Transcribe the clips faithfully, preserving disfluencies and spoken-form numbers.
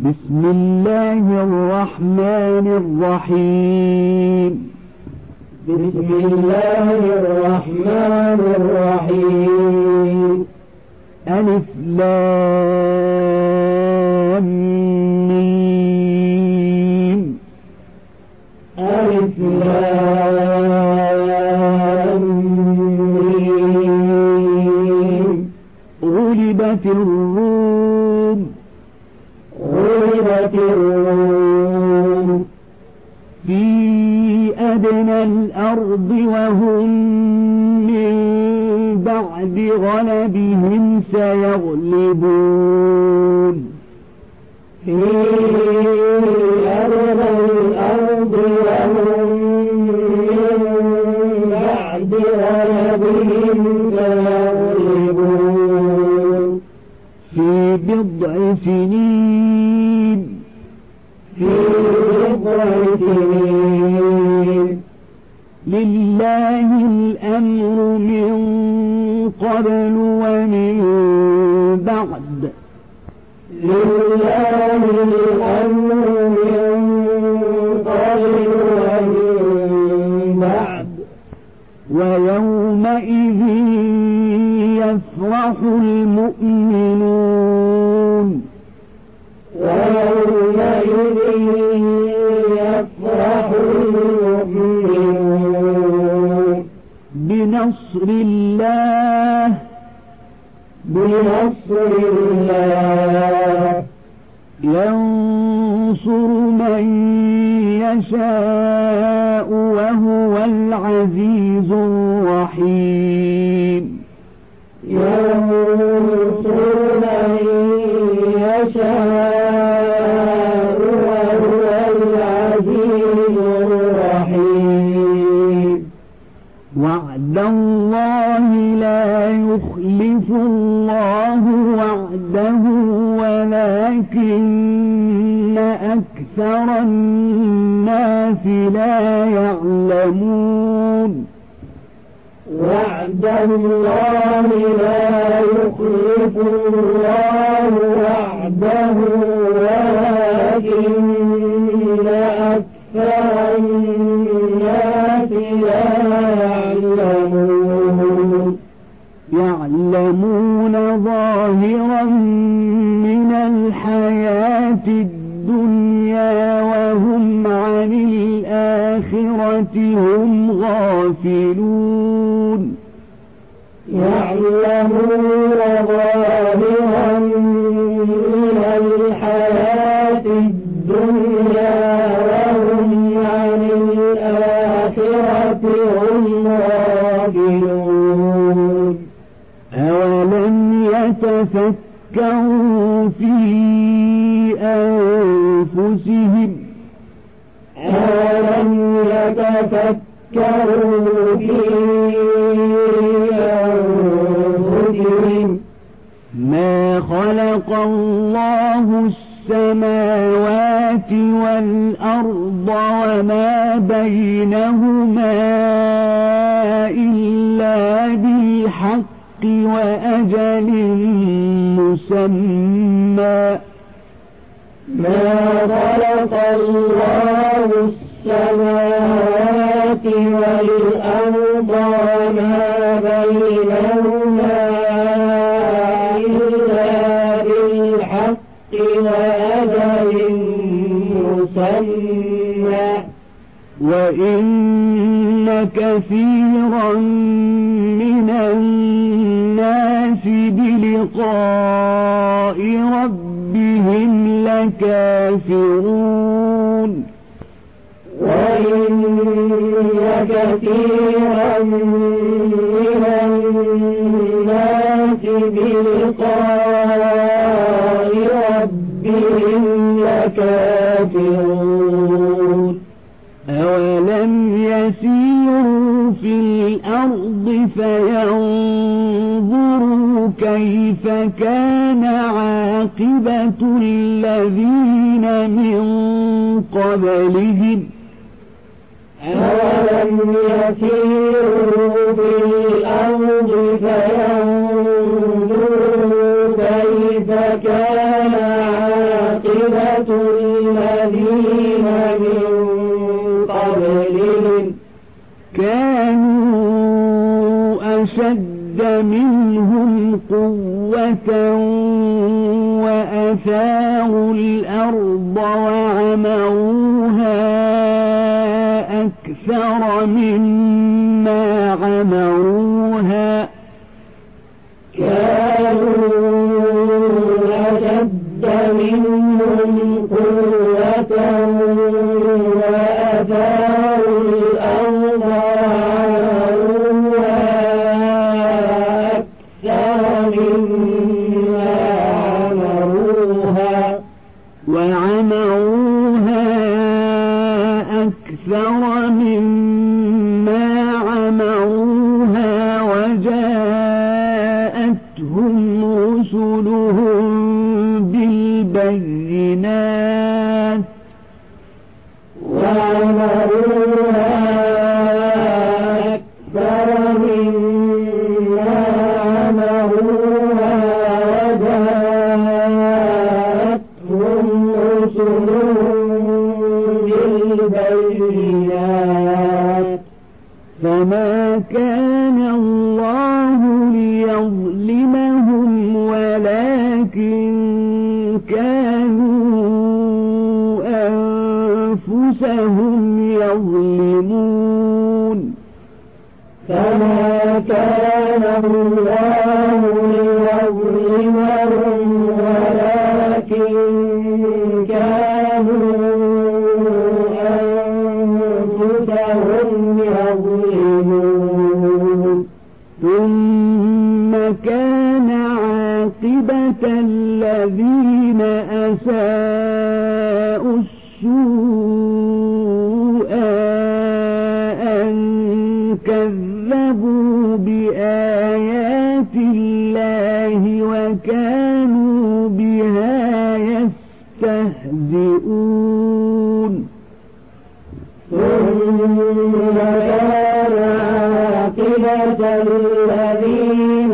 بسم الله الرحمن الرحيم بسم الله الرحمن الرحيم ألف لام ميم ألف لام ميم غلبت الروم غلبت الروم في أدنى الأرض وهم من بعد غلبهم سيغلبون في أدنى الأرض وهم من بعد غلبهم سيغلبون في بضع سنين في بضع سنين لله الأمر من قبل ومن بعد لله الأمر من قبل ومن بعد ويومئذ يفرح المؤمنون ويومئذ يفرح المؤمنون بنصر الله بنصر الله ينصر من يشاء وهو العزيز الرحيم ينصر من يشاء وهو العزيز الرحيم وعد الله لا يخلف الله وعده ولكن أكثر الناس لا يعلمون وعد الله لا يخلف الله وعده ولكن أكثر الناس لا يعلمون يعلمون ظاهرا من الحياة الدنيا وهم عن الآخرة هم غافلون يعلمون ظاهرا من الحياة الدنيا وهم عن الآخرة هم غافلون أولم يتفكروا في أنفسهم أولم يتفكروا في أنفسهم ما خلق الله السماوات والأرض وما بينهما إلا بالحق وأجل مسمى ما خلق الله السماوات والأرض وما بينهما إلا بالحق وأجل مسمى وإن كثيرا من الناس بلقاء ربهم لكافرون وإن كثيرا من الناس بلقاء ربهم لكافرون أولم يسيروا في الأرض فينظروا كيف كان عاقبة الذين من قبلهم أولم يسيروا في الأرض فينظروا كيف كان عاقبة أشد منهم قوة وأثاروا الأرض وعمروها أكثر مما عمروها كانوا أشد منهم قوة وأثاروا الأرض وعمروها أكثر مما عمروها وعمروها أكثر مما عمروها وجاءتهم رسلهم بالبينات وعمروها أكثر مما عمروها وجاءتهم رسلهم بالبينات فما كان الله ليظلمهم ولكن كانوا أنفسهم يظلمون فما كان الله ليظلمهم ولكن كانوا أنفسهم يظلمون ثم كان عاقبة الذين أساءوا السوء أن كذبوا بآيات الله وكانوا بها يستهزئون ثم كان عاقبة الذين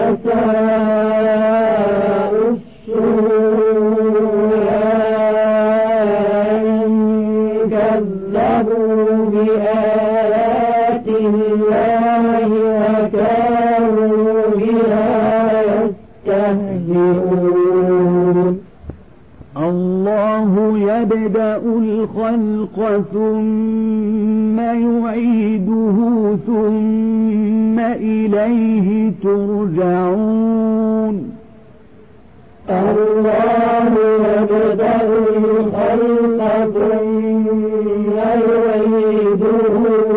أساءوا السوء أن كذبوا بآيات الله وكانوا بها يستهزئون الله يبدأ الخلق ثم يعيده ثم إليه ترجعون الله يبدأ الخلق ثم يعيده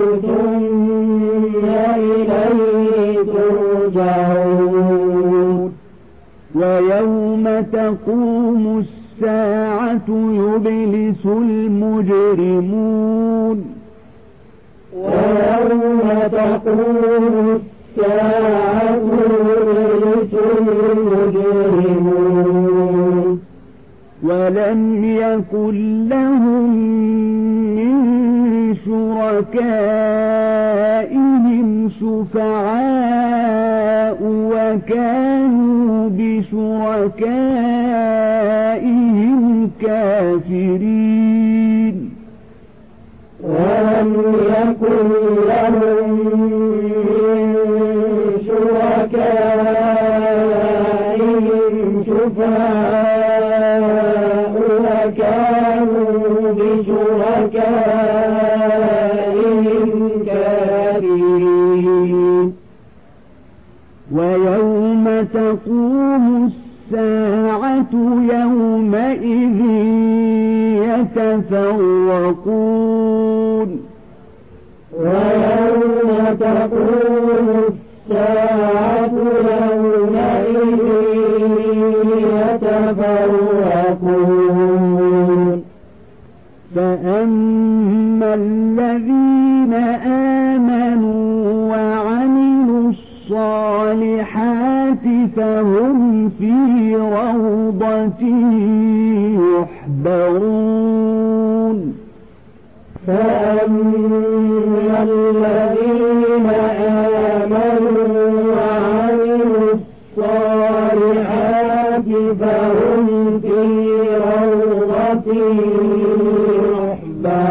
ثم إليه ترجعون ويوم تقوم الساعة يبلس المجرمون ويوم تقوم الساعة يبلس المجرمون ولم يكن لهم من شركائهم شفعاء وكانوا بشركائهم كافرين ولم يكن لهم من شركائهم شفعاء وكانوا بشركائهم كافرين ويوم تقوم الساعة يومئذ يتفرقون ويوم تقوم الساعة يومئذ يتفرقون فأما الذين آمنوا وعملوا الصالحات فهم في روضة يحبرون فأما الذين آمنوا وعملوا الصالحات فهم في روضة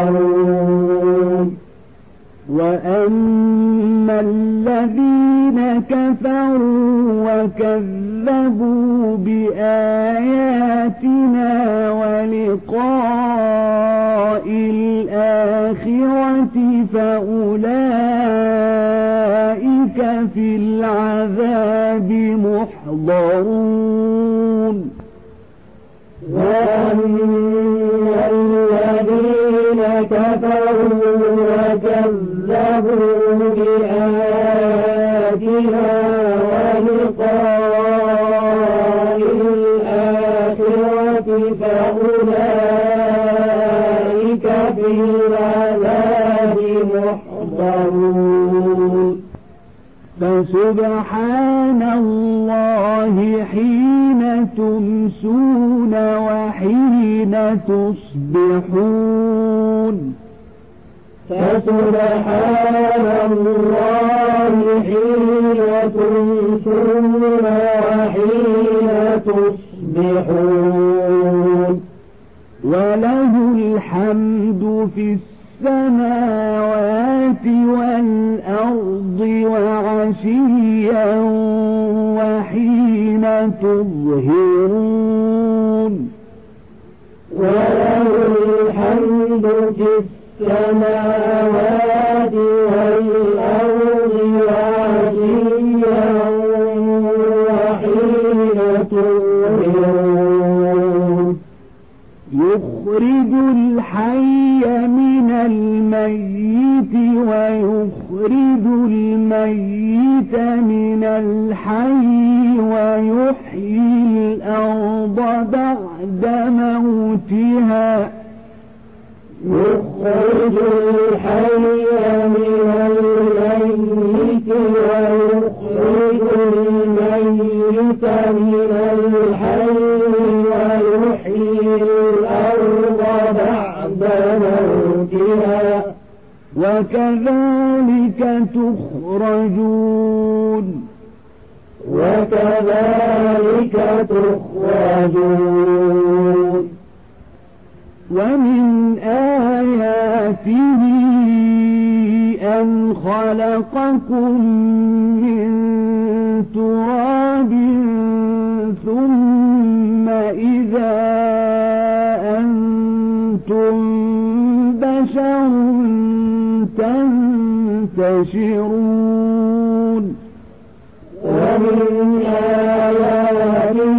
يحبرون وأما الذين كفروا وكذبوا بآياتنا ولقاء الآخرة فأولئك في العذاب محضرون وأما الذين كفروا وكذبوا بآياتنا ولقاء الآخرة فأولئك في العذاب محضرون فسبحان الله حين تمسون وحين تصبحون فسبحان الله حين تمسون وحين تصبحون وله الحمد في السماوات والأرض وعشيا وحين تظهرون وله الحمد في السماوات والأرض وعشيا وحين تظهرون يخرج الحي من الميت ويخرج الميت من الحي ويحيي الأرض بعد موتها يخرج الحي من الميت ويخرج الميت من الحي ويحيي الأرض بعد موتها وكذلك تخرجون وكذلك تخرجون ومن آياته أن خلقكم من تراب ثم إذا أنتم بشر تنتشرون ومن آياته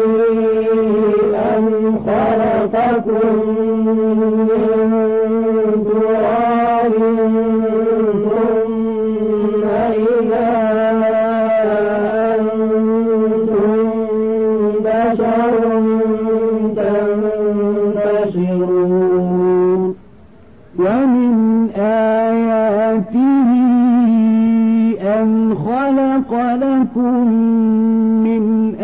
أن خلقكم من تراب ثم إذا أنتم بشر تنتشرون ومن آياته أن خلق لكم من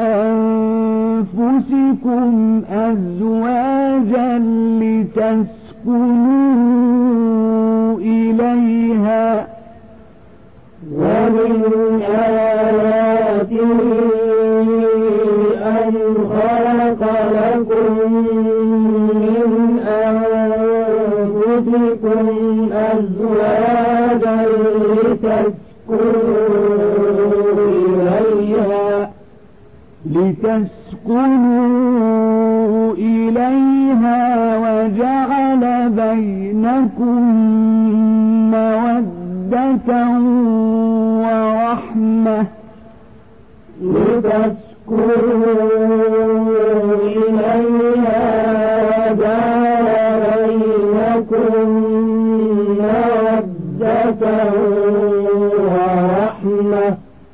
أنفسكم أزواجا لتسكنوا إليها ومن آياته أن خلق لكم من أنفسكم أزواجا لتسكنوا إليها لتسكنوا إليها وجعل بينكم مودة ورحمة لتسكنوا إليها وجعل بينكم مودة ورحمة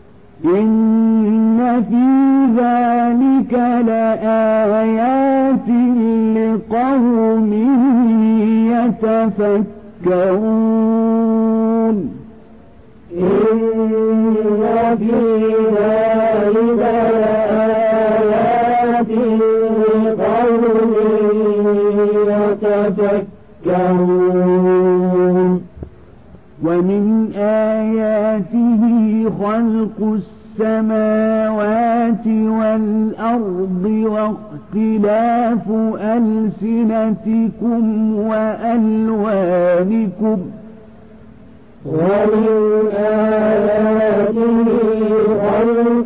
إن في ذلك لآيات لقوم يتفكرون إن في ذلك لآيات لقوم يتفكرون ومن آياته خلق السماوات والأرض واختلاف ألسنتكم وألوانكم ومن آياته خلق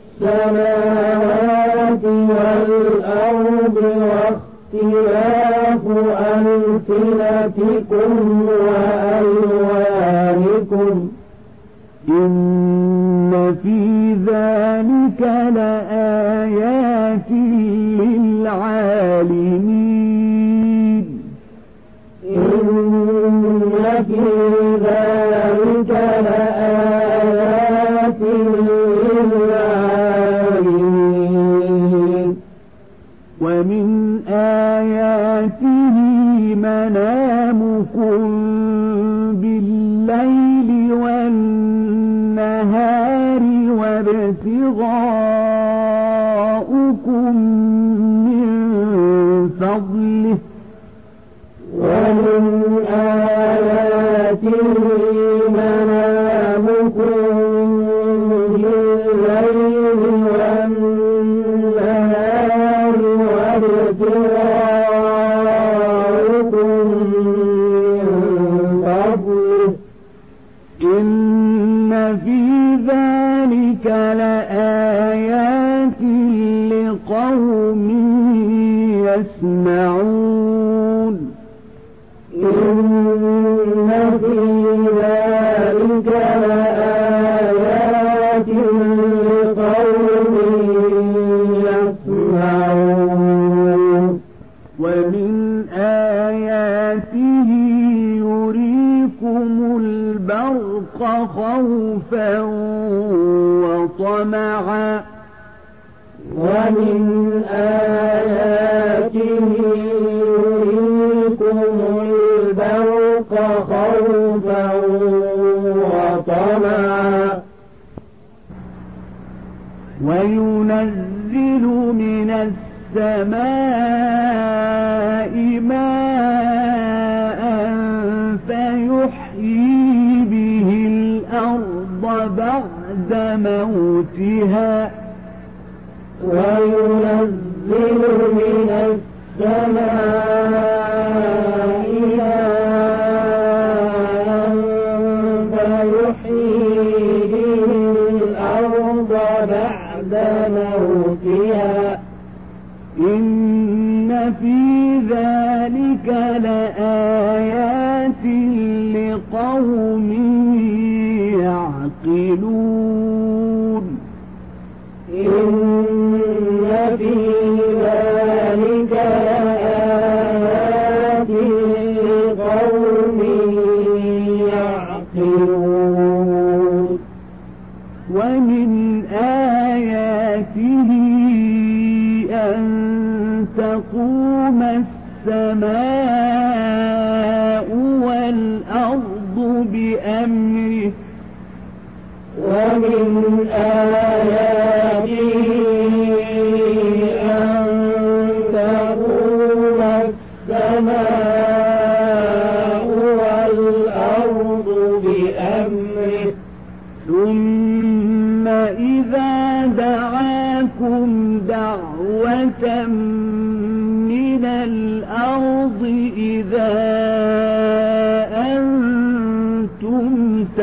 السماوات والأرض واختلاف ألسنتكم وألوانكم إن في ذلك لآيات للعالمين إن في ذلك لآيات للعالمين ومن آياته منامكم بالليل والنهار وابتغاؤكم من فضله ومن آياته منامكم بالليل والنهار وابتغاؤكم من فضله إن في ذلك لآيات لقوم يسمعون إن في ذلك لآيات لقوم يسمعون ومن آياته يريكم البرق خوفا وطمعا ومن آياته يريكم البرق خوفا وطمعا وينزل من السماء ماء فيحيي به الأرض بعد موتها وينزل من السماء ماء فيحيي به الأرض بعد موتها إن في ذلك لآيات لقوم يعقلون إن في ذلك لآيات لقوم يعقلون ومن آياته أن تقوم السماء والأرض بأمره ومن آياته أن تقوم السماء والأرض بأمره ثم إذا دعاكم دعوة من الأرض إذا أنتم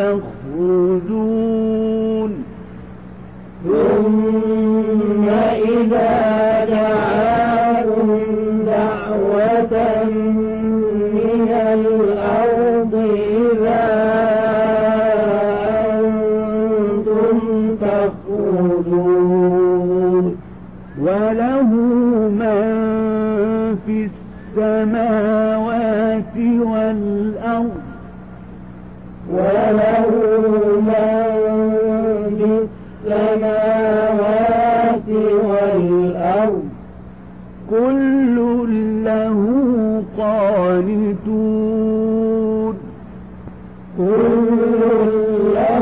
تخرجون ثم إذا دعاكم دعوة من الأرض إذا أنتم تخرجون وله من في السماوات والأرض وله من في السماوات والأرض كل له قانتون كل له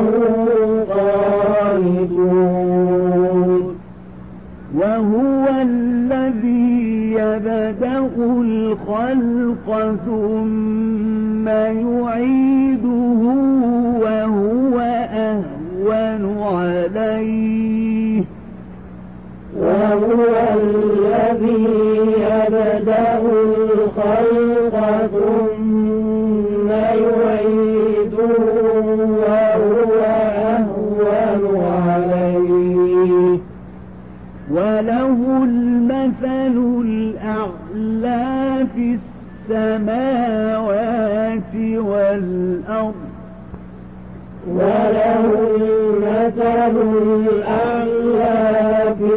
قانتون وهو الذي يبدأ الخلق ثم يعيده وهو أهون عليه وهو الذي يبدأ الخلق ثم يعيده وله المثل الأعلى في السماوات والأرض وله المثل الأعلى في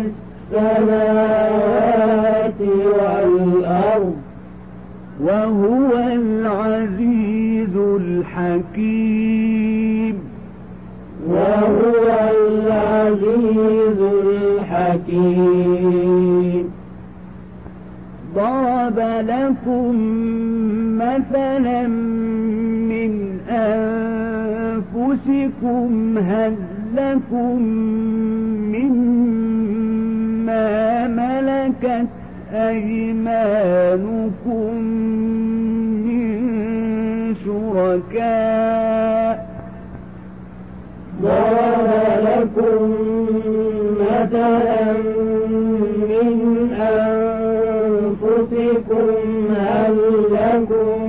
السماوات والأرض وهو العزيز الحكيم وهو العزيز الحكيم ضرب لكم مثلا من أنفسكم هل لكم مما ملكت أيمانكم من شركاء ضرب لكم مثلا من أنفسكم هل لكم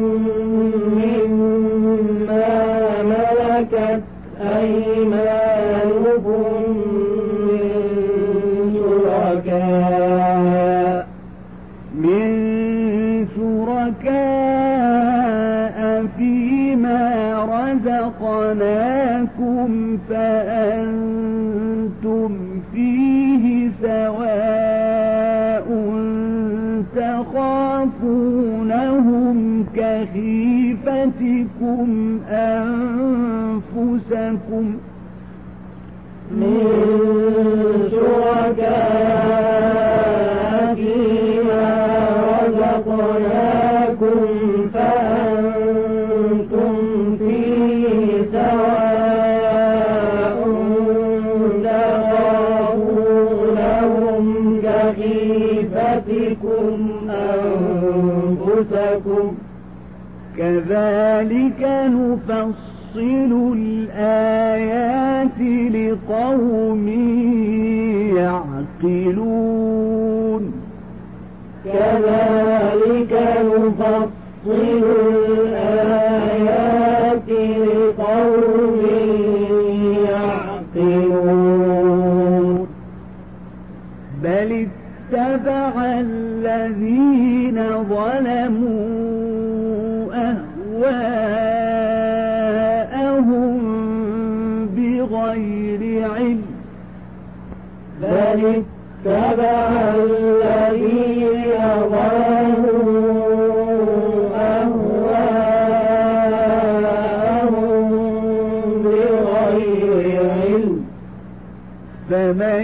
مما ملكت أيمانكم من شركاء من شركاء فيما رزقناكم فأنتم فيه سواء تخافونهم كخيفتكم أنفسكم من شركاء فيما رزقناكم فأنتم فيه سواء تخافونهم كخيفتكم أنفسكم كذلك نفصل الآيات لقوم يعقلون كذلك نفصل الآيات لقوم يعقلون بل اتبع الذين ظلموا أهواءهم بغير علم بل اتبع الذين ظلموا أهواءهم بغير علم فمن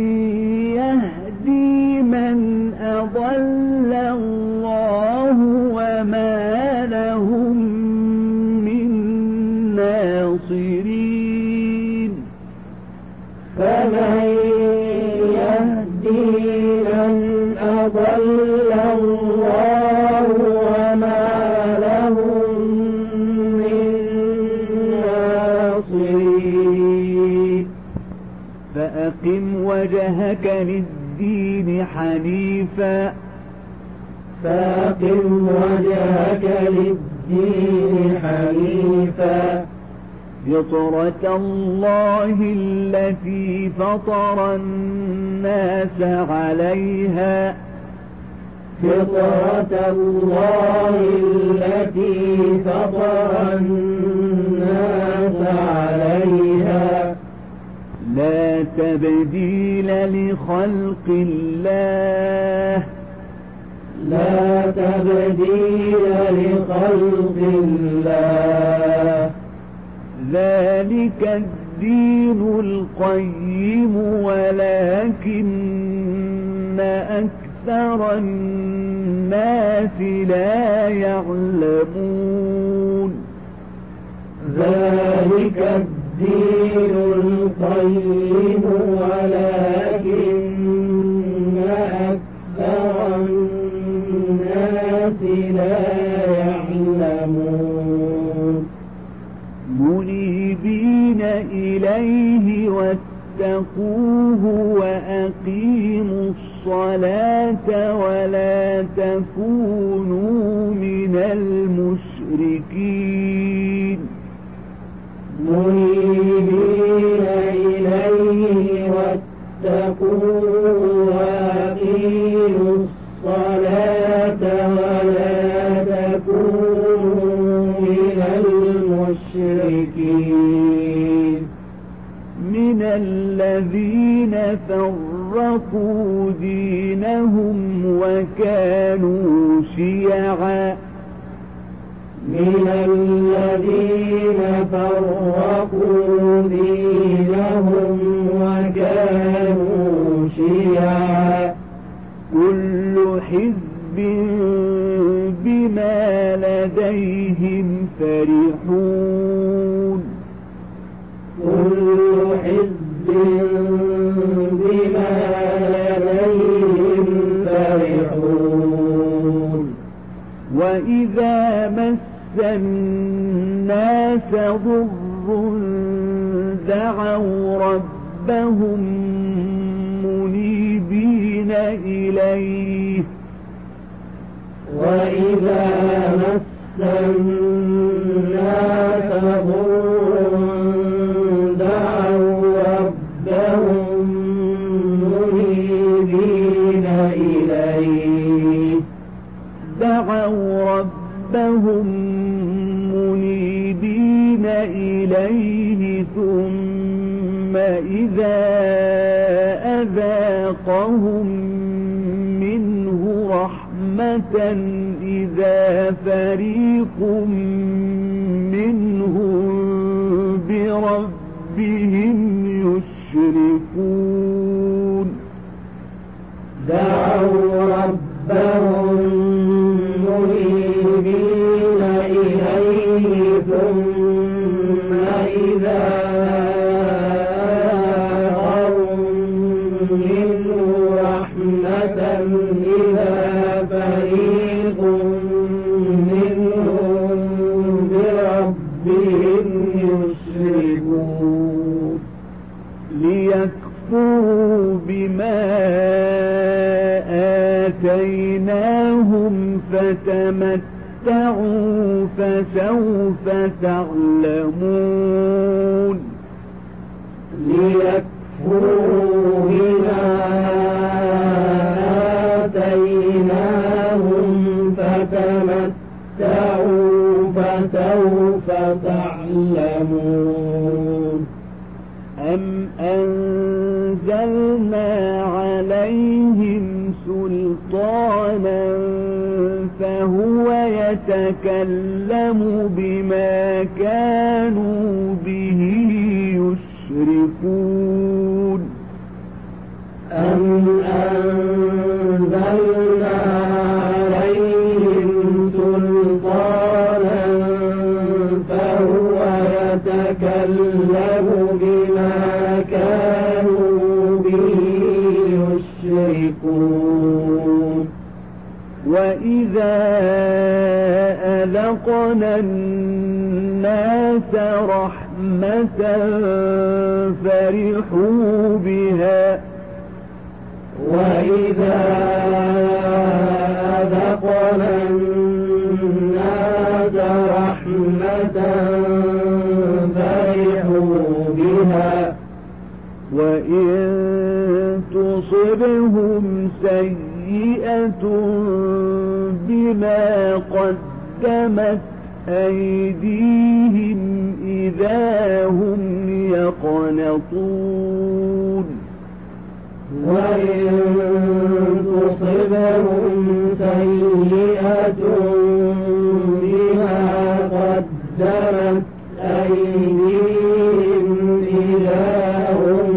يهدي من أضل الله وما لهم من ناصرين فمن يهدي من أضل الله وما لهم من ناصرين فأقم وجهك للدين حنيفا فأقم وجهك للدين حنيفا فطرة الله التي فطر الناس عليها فطرة الله التي فطر الناس عليها لا تبديل لخلق الله لا تبديل لخلق الله ذلك الدين القيم ولكن أكثر الناس لا يعلمون ذلك الدين القيم ولكن أكثر الناس لا يعلمون منيبين إليه واتقوه وأقيموا الصلاة ولا تكونوا من المشركين منيبين إليه واتقوه بينهم وكانوا شيعا من الذين فرقوا دينهم وكانوا شيعا كل حزب بما لديهم فرحون كل حزب بما لديهم فرحون وإذا مس الناس ضر دعوا ربهم منيبين إليه وإذا مس الناس ضر دعوا ربهم منيبين إليه دعوا ربهم منيبين إليه ثم إذا أذاقهم منه رحمة إذا فريق منهم بربهم يشركون دعوا ربهم منيبين إليه ثم إذا أذاقهم منه رحمة إذا فريق منهم بربهم يشركون ليكفروا بما آتيناهم فتمتعوا فسوف تعلمون ليكفروا بما آتيناهم فتمتعوا فسوف تعلمون أم أنزلنا عليهم سلطانا فهو يتكلم بما كانوا به يشركون أم أنزلنا عليهم سلطانا فهو يتكلم بما كانوا به يشركون وإذا أذقنا الناس رحمة فرحوا بها وإذا أذقنا الناس رحمة فرحوا بها وإن تصبهم سيئة بما قدمت أيديهم إذا هم يقنطون وإن تصبهم سيئة بما قدمت أيديهم إذا هم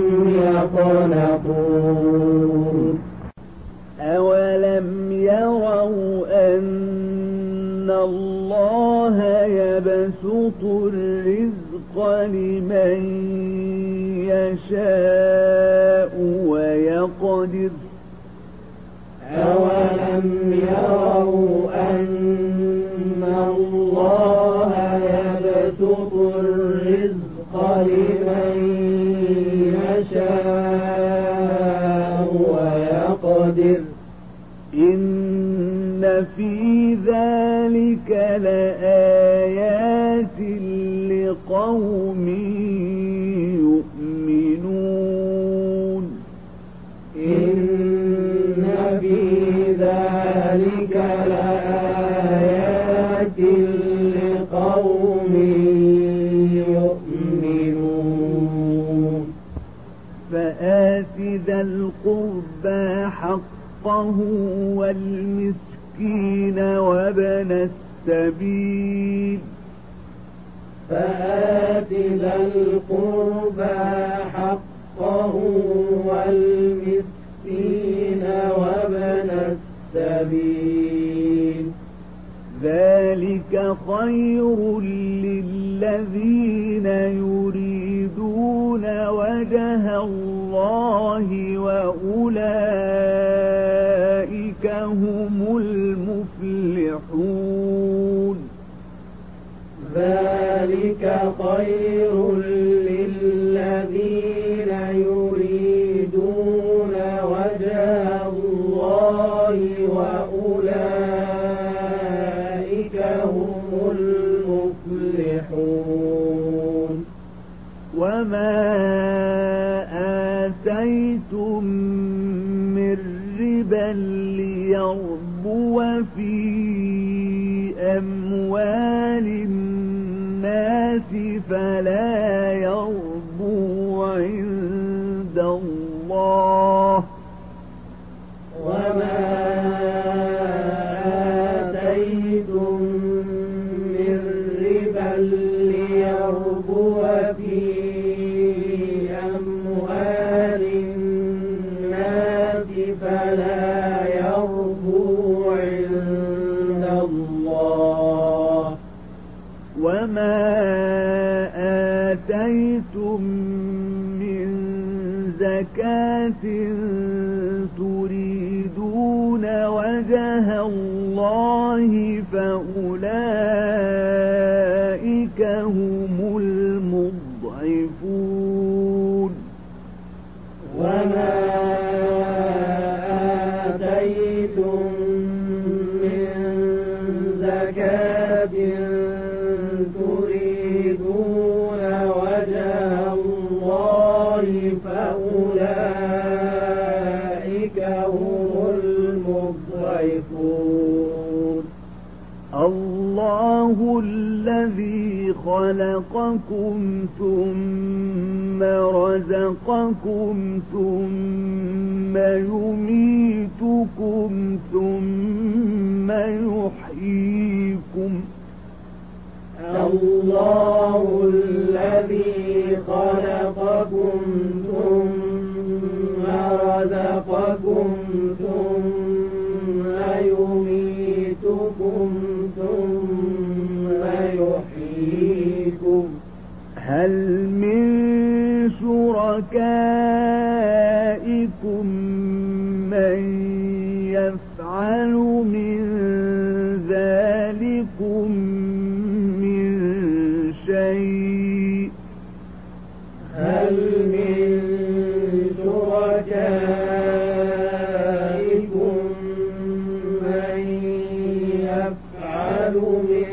يقنطون أولم يروا أن الله يبسط الرزق لمن يشاء ويقدر أولم يروا أن الله يبسط الرزق لمن يشاء ويقدر إن في ذلك لآيات لقوم يؤمنون إن في ذلك لآيات لقوم يؤمنون فآت ذا القربى حقه والمسكين وابن السبيل فآت ذا القربى حقه والمسكين وابن السبيل ذلك خير للذين يريدون وجه الله وأولئك هم المفلحون ذلك خير للذين يريدون وجه الله وأولئك هم المفلحون وما آتيتم من ربا ليربو في أموال الناس فلا يربو عند الله وما آتيتم من ربا ليربو في أموال الناس فلا يربو عند الله وما آتيتم من زكاة تريدون وجه الله فأولئك هم المضعفون وما آتيتم من زكاة تريدون وجه الله فأولئك هم المضعفون الله الذي خلقكم ثم رزقكم ثم يميتكم ثم يحييكم الله الذي خلقكم ثم رزقكم ثم يميتكم ثم يحييكم هل من شركائكم من يفعل من ذلكم من شيء هل من شركائكم من يفعل من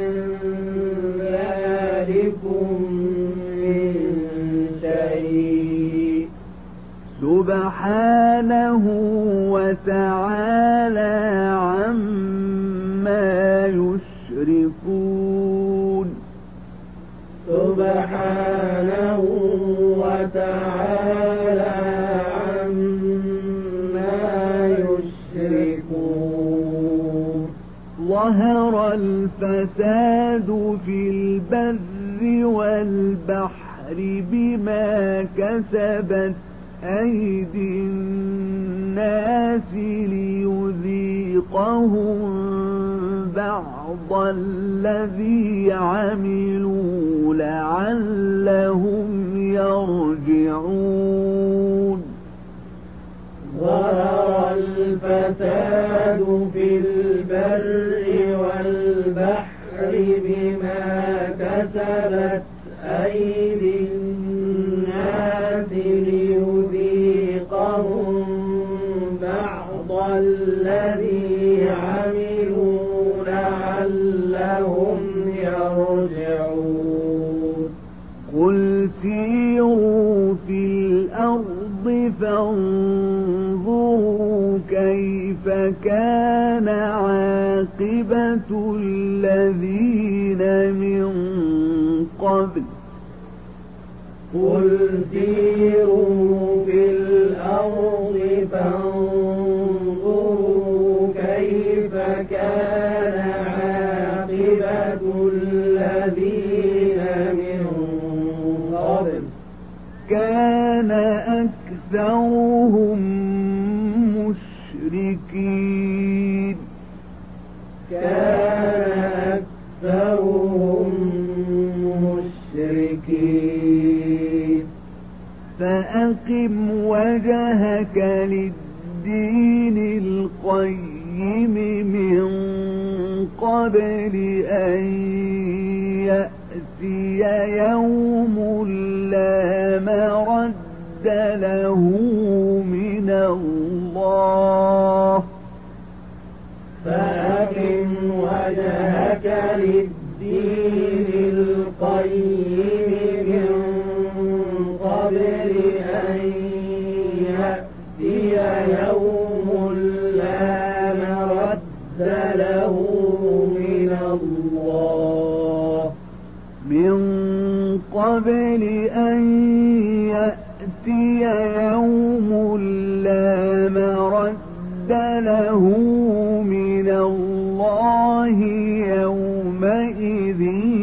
ذلكم من شيء سبحانه وتعالى عما يشركون سبحانه وتعالى عما يشركون ظهر الفساد في البر والبحر بما كسبت أيدي الناس ليذيقهم بعض الذي عملوا لعلهم يرجعون ظهر الفساد في البر والبحر بما كسبت أيدي الناس ليذيقهم بعض الذي عملوا لعلهم يرجعون قل سيروا في الأرض فانظروا كيف كان عاقبة الذين من قبل قل سيروا في الأرض فانظروا كان عاقبة الذين من قبل كان أكثرهم مشركين كان أكثرهم مشركين فأقم وجهك للدين القيم من قبل أن يأتي يوم لا مرد له من الله فأقم وجهك للدين القيم من قبل أن يأتي يوم لا مرد له من الله من قبل أن يأتي يوم لا مرد له من الله يومئذ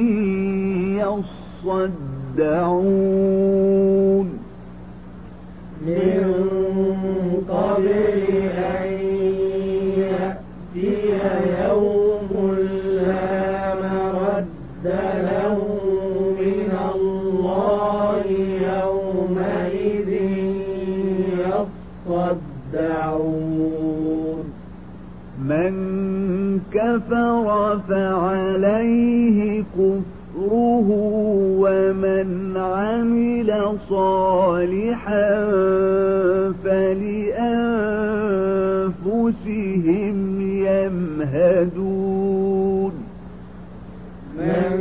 يصدعون من قبل أن يأتي يوم لا مرد له من الله يومئذ يصدعون من كفر فعليه كفره ومن عمل صالحا فلأنفسهم يمهدون من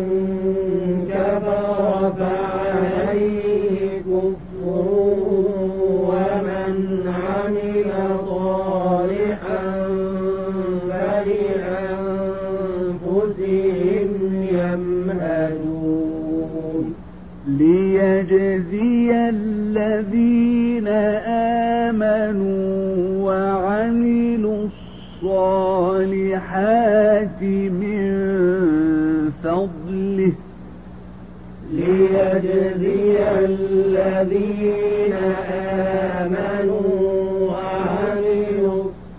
كفر فعليه كفره ومن عمل صالحا فلأنفسهم يمهدون ليجزي الذين آمنوا وعملوا الصالحات من فضله ليجزي الذين آمنوا وعملوا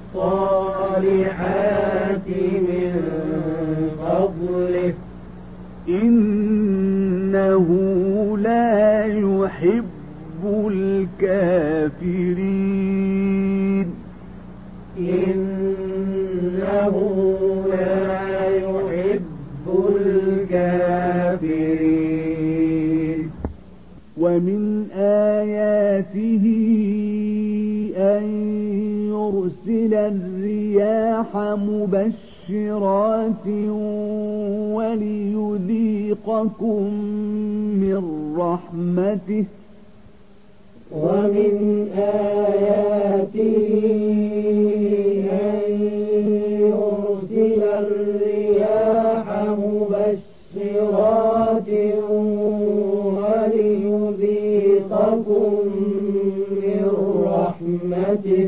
الصالحات من فضله إنه لا يحب الكافرين إنه لا يحب الكافرين ومن آياته أن يرسل الرياح مبشرات وليذيقكم من رحمته ومن آياته أن يرسل الرياح مبشرات وليذيقكم من رحمته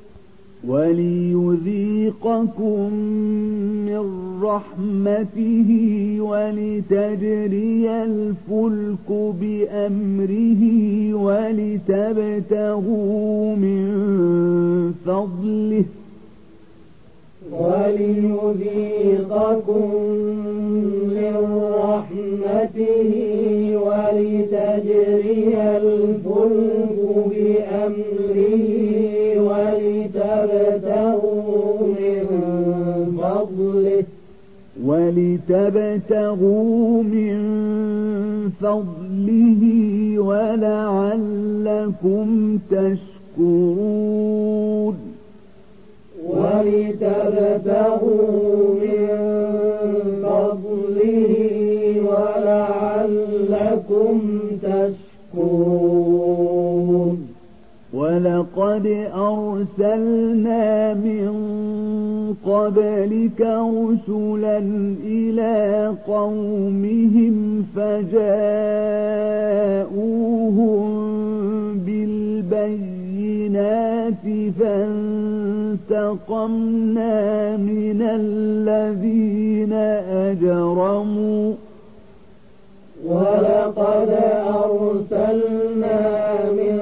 وليذيقكم من رحمته ولتجري الفلك بأمره ولتبتغوا من فضله وليذيقكم من رحمته ولتجري الفلك بأمره ولتبتغوا من فضله ولتبتغوا من فضله ولعلكم تشكرون ولتبتغوا من فضله ولعلكم تشكرون ولقد أرسلنا من قبلك رسلا إلى قومهم فجاءوهم بالبينات فانظروا فانتقمنا من الذين أجرموا ولقد أرسلنا من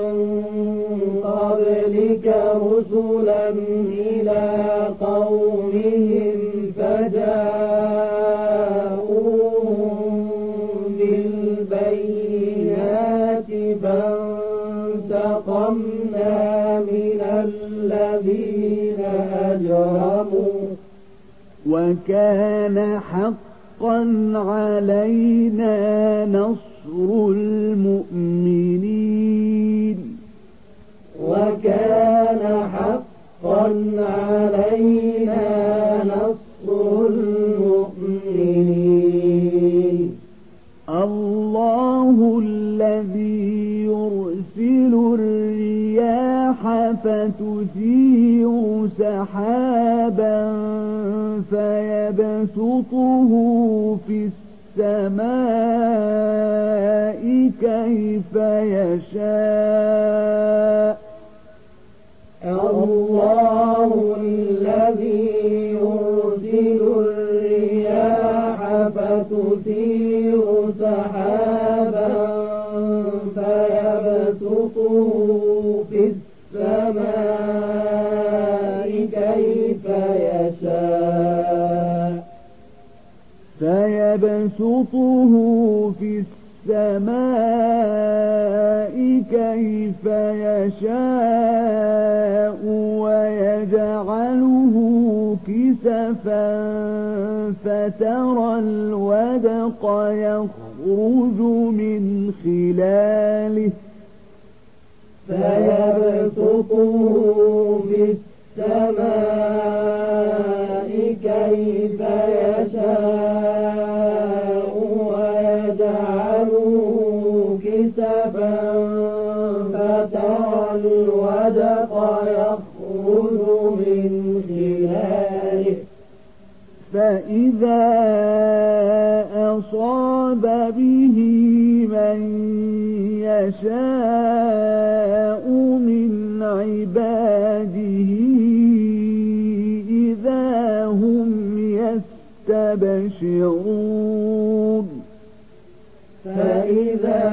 قبلك رسلا إلى قومهم فجاءوهم بالبينات فانتقمنا من الذين أجرموا وكان حقا علينا نصر المؤمنين وكان حقا علينا نصر المؤمنين الله الذي يرسل الرياح فتثير سحابا فيبسطه في السماء كيف يشاء الله الذي يرسل الرياح فتثير سحابا فيبسطه في السماء كيف يشاء فيبسطه في السماء كيف يشاء ويجعله كسفا فترى الودق يخرج من خلاله فيبسطه في السماء كيف يشاء ويجعله كسفا فترى الودق يخرج من خلاله فإذا أصاب به من يشاء من عباده إذا هم يستبشرون فإذا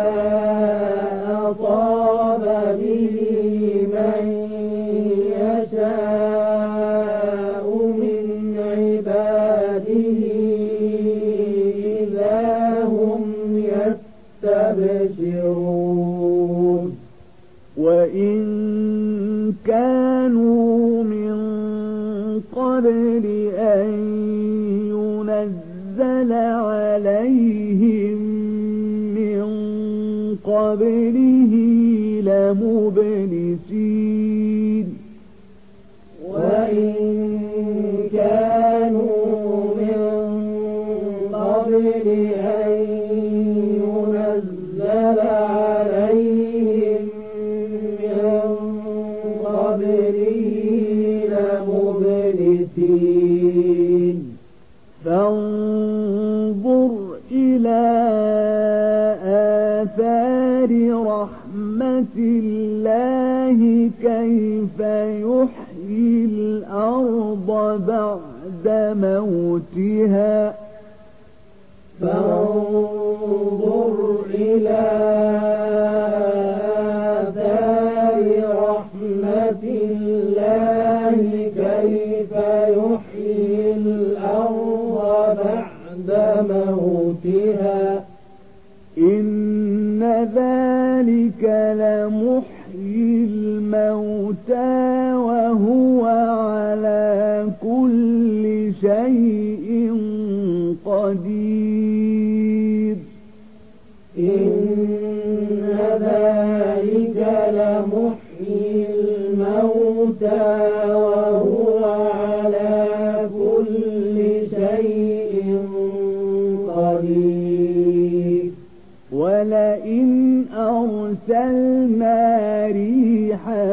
أصاب به من يشاء من عباده إذا هم يستبشرون وإن كانوا من قبل أن ينزل عليهم من قبله لمبلسين وإن كانوا من قبل أن ينزل عليهم من قبله لمبلسين فانظر إلى آثار رحمة الله كيف يحيي الأرض بعد موتها فانظر إلى آثار رحمة الله كيف يحيي الأرض بعد موتها إن ذلك لمحيي الموتى وهو على كل شيء قدير إن ذلك لمحيي الموتى وهو على كل شيء قدير ولئن أرسلنا ريحا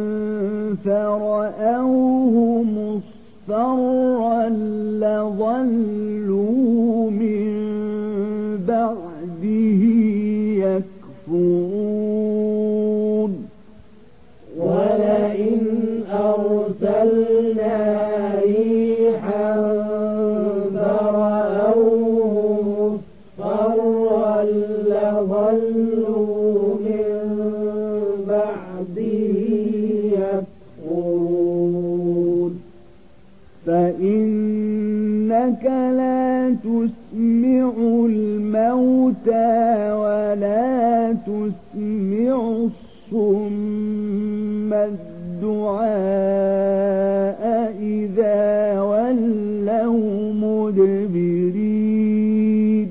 فرأوه مصفرا لظلوا من بعده يكفرون ولئن أرسلنا ريحا فرأوه مصفرا لظلوا من بعده يكفرون فإنك لا تسمع الموتى ولا تسمع الصم الدعاء إذا ولوا مدبرين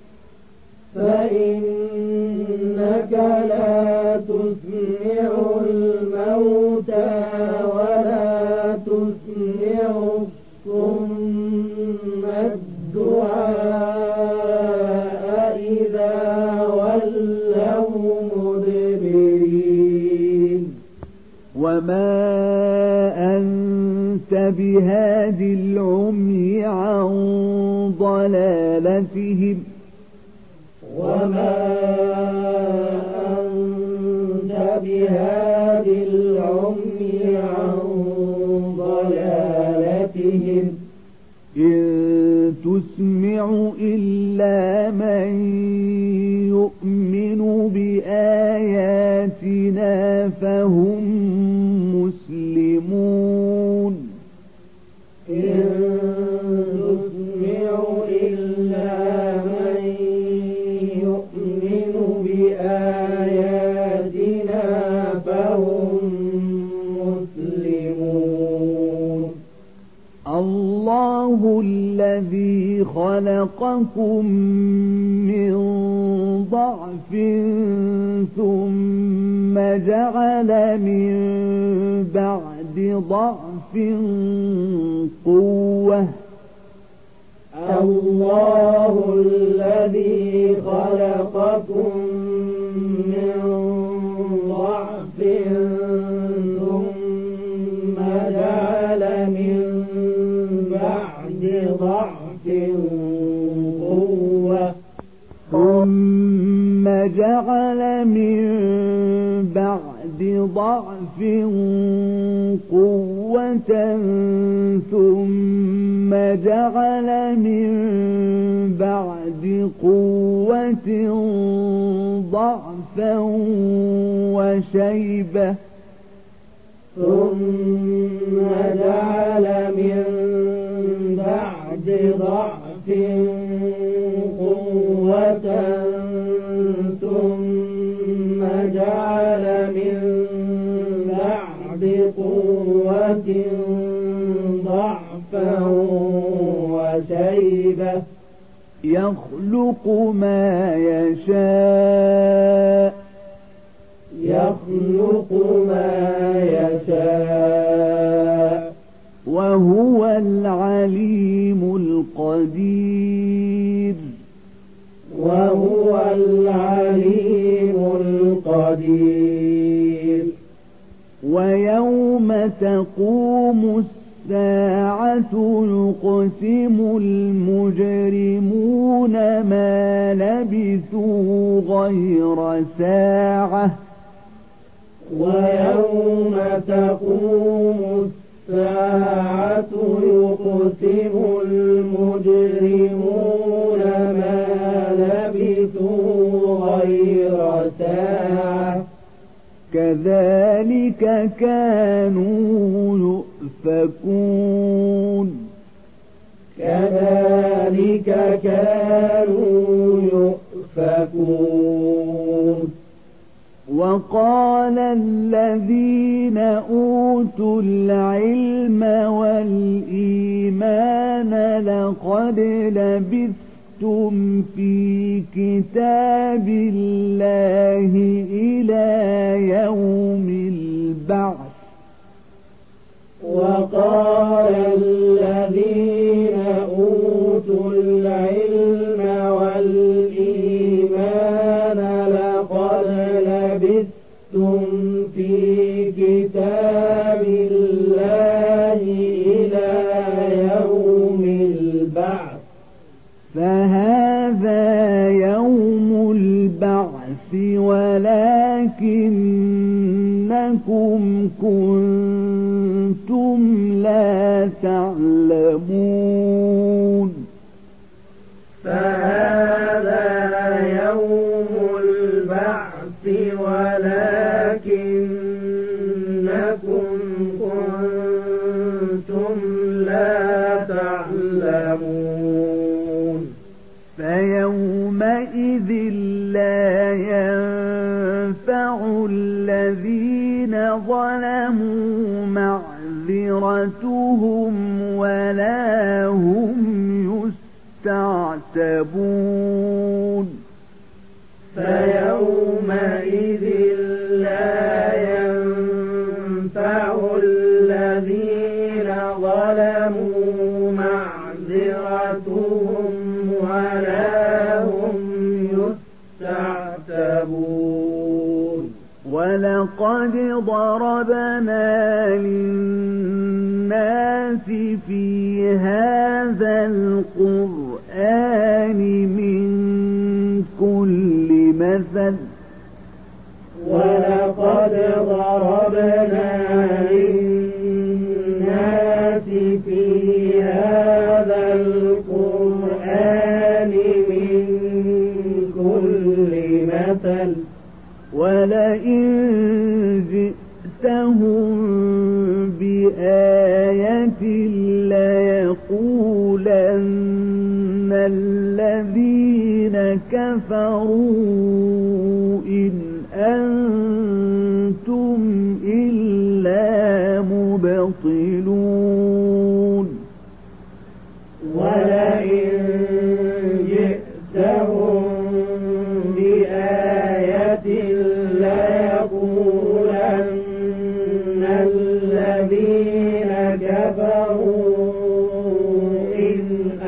فإنك لا تسمع الموتى ولا تسمع الصم الدعاء إذا ولوا مدبرين وما أنت بهاد العمي عن ضلالتهم وما أنت بهاد العمي عن ضلالتهم إن تسمع إلا من يؤمن بآياتنا فهم مسلمون إن تسمع إلا من يؤمن بآياتنا فهم مسلمون الله الذي خلقكم من ضعف ثم جعل من بعد ضعف قوة الله الذي خلقكم من ضعف ثم جعل من بعد ضعف قوة ثم جعل من بعد ضعف قوة ثم جعل من بعد قوة ضعفا وشيبة ثم جعل من بعد ضعف قوة ثم جعل من بعد قوة ضعفا وشيبة يخلق ما يشاء يخلق ما يشاء وهو العليم القدير وهو العليم القدير ويوم تقوم الساعة يقسم المجرمون ما لبثوا غير ساعة ويوم تقوم الساعة يقسم المجرمون ما لبثوا غير ساعة كذلك كانوا يؤفكون كذلك كانوا يؤفكون وقال الذين أوتوا العلم والإيمان لقد لبثتم في كتاب الله إلى يوم البعث وقال الذين أوتوا العلم والإيمان لقد لبثتم في كتاب الله إلى يوم البعث فهذا يوم البعث ولكنكم كنتم لا تعلمون يعلمون فهذا يوم البعث ولكنكم كنتم لا تعلمون فيومئذ لا ينفع الذين ظلموا معذرتهم ولا هم يستعتبون فيومئذ لا ينفع الذين ظلموا معذرتهم ولا هم يستعتبون ولقد ضربنا للناس في هذا القرآن من كل مثل ولقد ضربنا للناس في هذا القرآن من كل مثل ولئن جئتهم بآية ليقولن الذين كفروا إن أنتم إلا مبطلون ولئن جئتهم بآية ليقولن الذين كفروا إن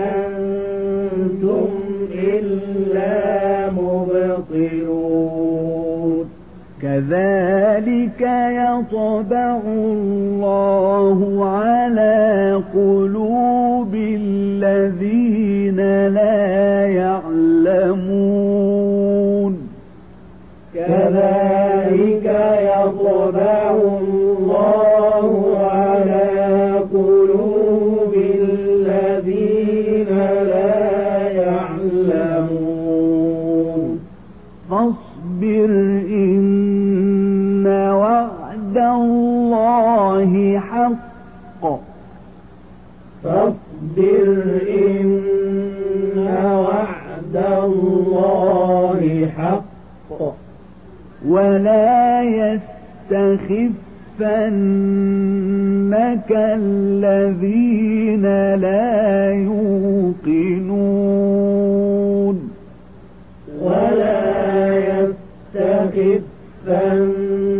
أنتم إلا مبطلون كذلك يطبع الله على قلوب الذين لا يعلمون كذلك يطبع الله على قلوب الذين لا يعلمون فاصبر إن وعد الله حق فاصبر إن وعد الله حق ولا يستخفنك الذين لا يوقنون ولا يستخفنك